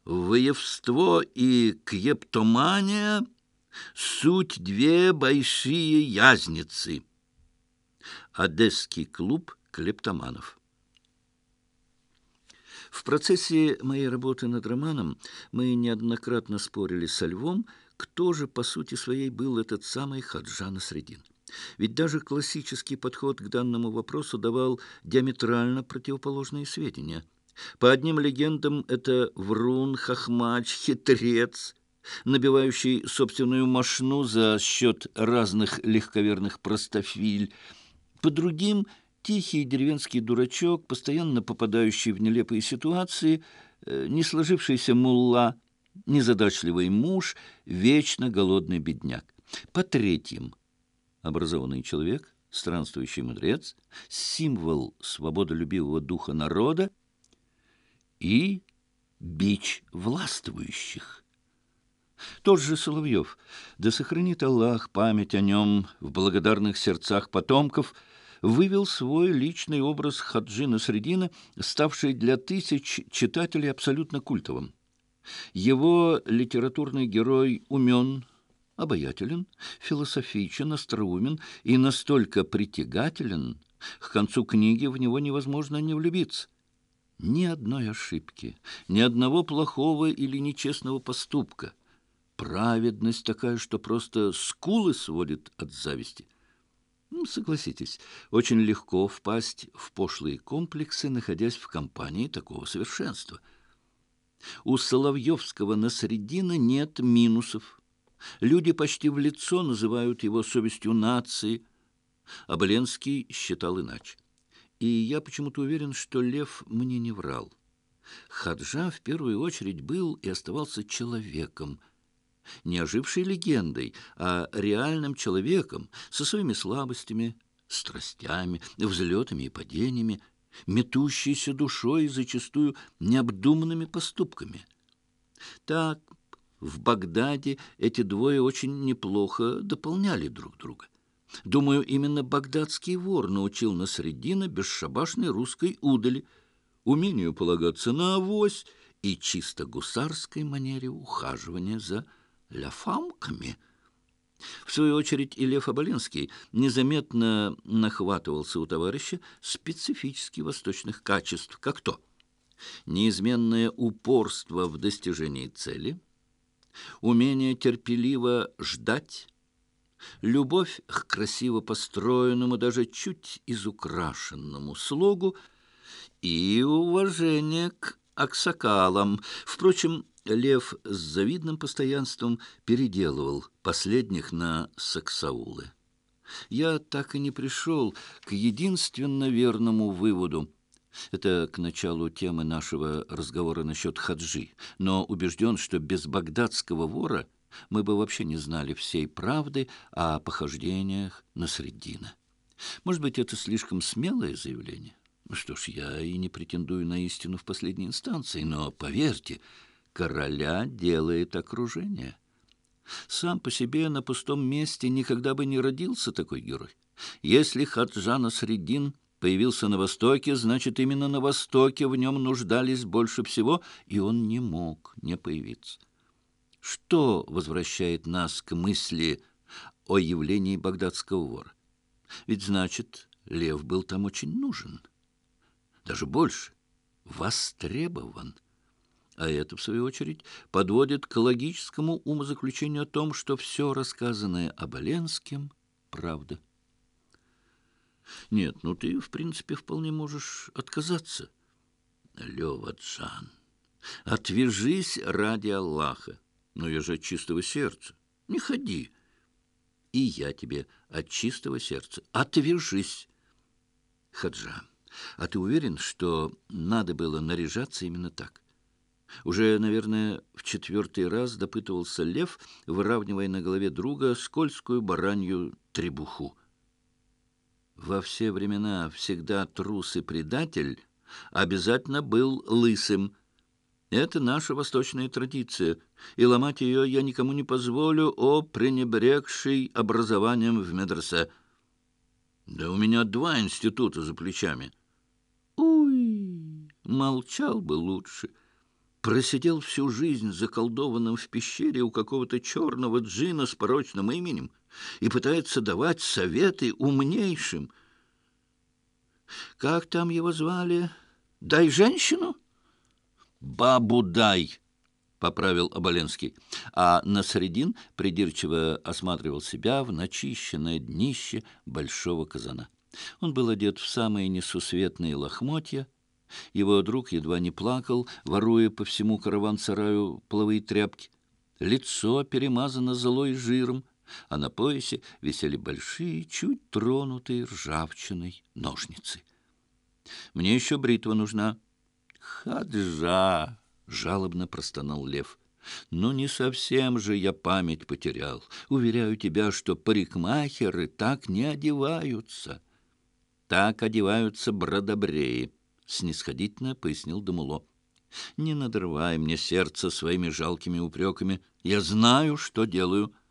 Воевство и клептомания — суть две большие язницы. Одесский клуб клептоманов. В процессе моей работы над романом мы неоднократно спорили со Львом, кто же по сути своей был этот самый Хаджа Насреддин. Ведь даже классический подход к данному вопросу давал диаметрально противоположные сведения. По одним легендам, это врун, хохмач, хитрец, набивающий собственную мошну за счет разных легковерных простофиль. По другим — тихий деревенский дурачок, постоянно попадающий в нелепые ситуации, не сложившийся мулла, незадачливый муж, вечно голодный бедняк. По третьим — образованный человек, странствующий мудрец, символ свободолюбивого духа народа и бич властвующих. Тот же Соловьев, да сохранит Аллах память о нем в благодарных сердцах потомков, вывел свой личный образ Хаджи Насреддина, ставший для тысяч читателей абсолютно культовым. Его литературный герой умен, обаятелен, философичен, остроумен и настолько притягателен, к концу книги в него невозможно не влюбиться. Ни одной ошибки, ни одного плохого или нечестного поступка. Праведность такая, что просто скулы сводит от зависти. Согласитесь, очень легко впасть в пошлые комплексы, находясь в компании такого совершенства. У соловьевского Насреддина нет минусов. Люди почти в лицо называют его совестью нации. Оболенский считал иначе. И я почему-то уверен, что Лев мне не врал. Хаджа в первую очередь был и оставался человеком, не ожившей легендой, а реальным человеком со своими слабостями, страстями, взлетами и падениями, метущейся душой и зачастую необдуманными поступками. Так, в Багдаде эти двое очень неплохо дополняли друг друга. Думаю, именно багдадский вор научил Насреддина бесшабашной русской удали, умению полагаться на авось и чисто гусарской манере ухаживания за ляфамками. В свою очередь и Лев Оболенский незаметно нахватывался у товарища специфически восточных качеств, как то неизменное упорство в достижении цели, умение терпеливо ждать, любовь к красиво построенному, даже чуть изукрашенному слогу и уважение к аксакалам. Впрочем, Лев с завидным постоянством переделывал последних на саксаулы. Я так и не пришел к единственно верному выводу. Это к началу темы нашего разговора насчет Хаджи, но убежден, что без багдадского вора мы бы вообще не знали всей правды о похождениях Насреддина. Может быть, это слишком смелое заявление? Что ж, я и не претендую на истину в последней инстанции, но, поверьте, короля делает окружение. Сам по себе на пустом месте никогда бы не родился такой герой. Если Хаджа Насреддин появился на Востоке, значит, именно на Востоке в нем нуждались больше всего, и он не мог не появиться. Что возвращает нас к мысли о явлении багдадского вора? Ведь, значит, Лев был там очень нужен. Даже больше — востребован. А это, в свою очередь, подводит к логическому умозаключению о том, что все рассказанное Оболенским — правда. Нет, ну ты, в принципе, вполне можешь отказаться. Лёва-джан, отвяжись ради Аллаха. Но я же от чистого сердца. Не ходи. И я тебе от чистого сердца. Отвяжись. Хаджа, а ты уверен, что надо было наряжаться именно так? Уже, наверное, в 4-й раз допытывался Лев, выравнивая на голове друга скользкую баранью требуху. Во все времена всегда трус и предатель обязательно был лысым. Это наша восточная традиция, и ломать ее я никому не позволю, о пренебрегший образованием в медресе. Да у меня 2 института за плечами. Уй, молчал бы лучше. просидел всю жизнь заколдованным в пещере у какого-то черного джина с порочным именем и пытается давать советы умнейшим. Как там его звали? Дай женщину? Бабу дай, — поправил Оболенский, а Насреддин придирчиво осматривал себя в начищенное днище большого казана. Он был одет в самые несусветные лохмотья. Его друг едва не плакал, воруя по всему караван-сараю половые тряпки. Лицо перемазано золой жиром, а на поясе висели большие, чуть тронутые ржавчиной ножницы. «Мне еще бритва нужна». «Хаджа!» — жалобно простонал Лев. «Ну, не совсем же я память потерял. Уверяю тебя, что парикмахеры так не одеваются». «Так одеваются бродобреи», — снисходительно пояснил Дамуло. «Не надрывай мне сердце своими жалкими упреками. Я знаю, что делаю».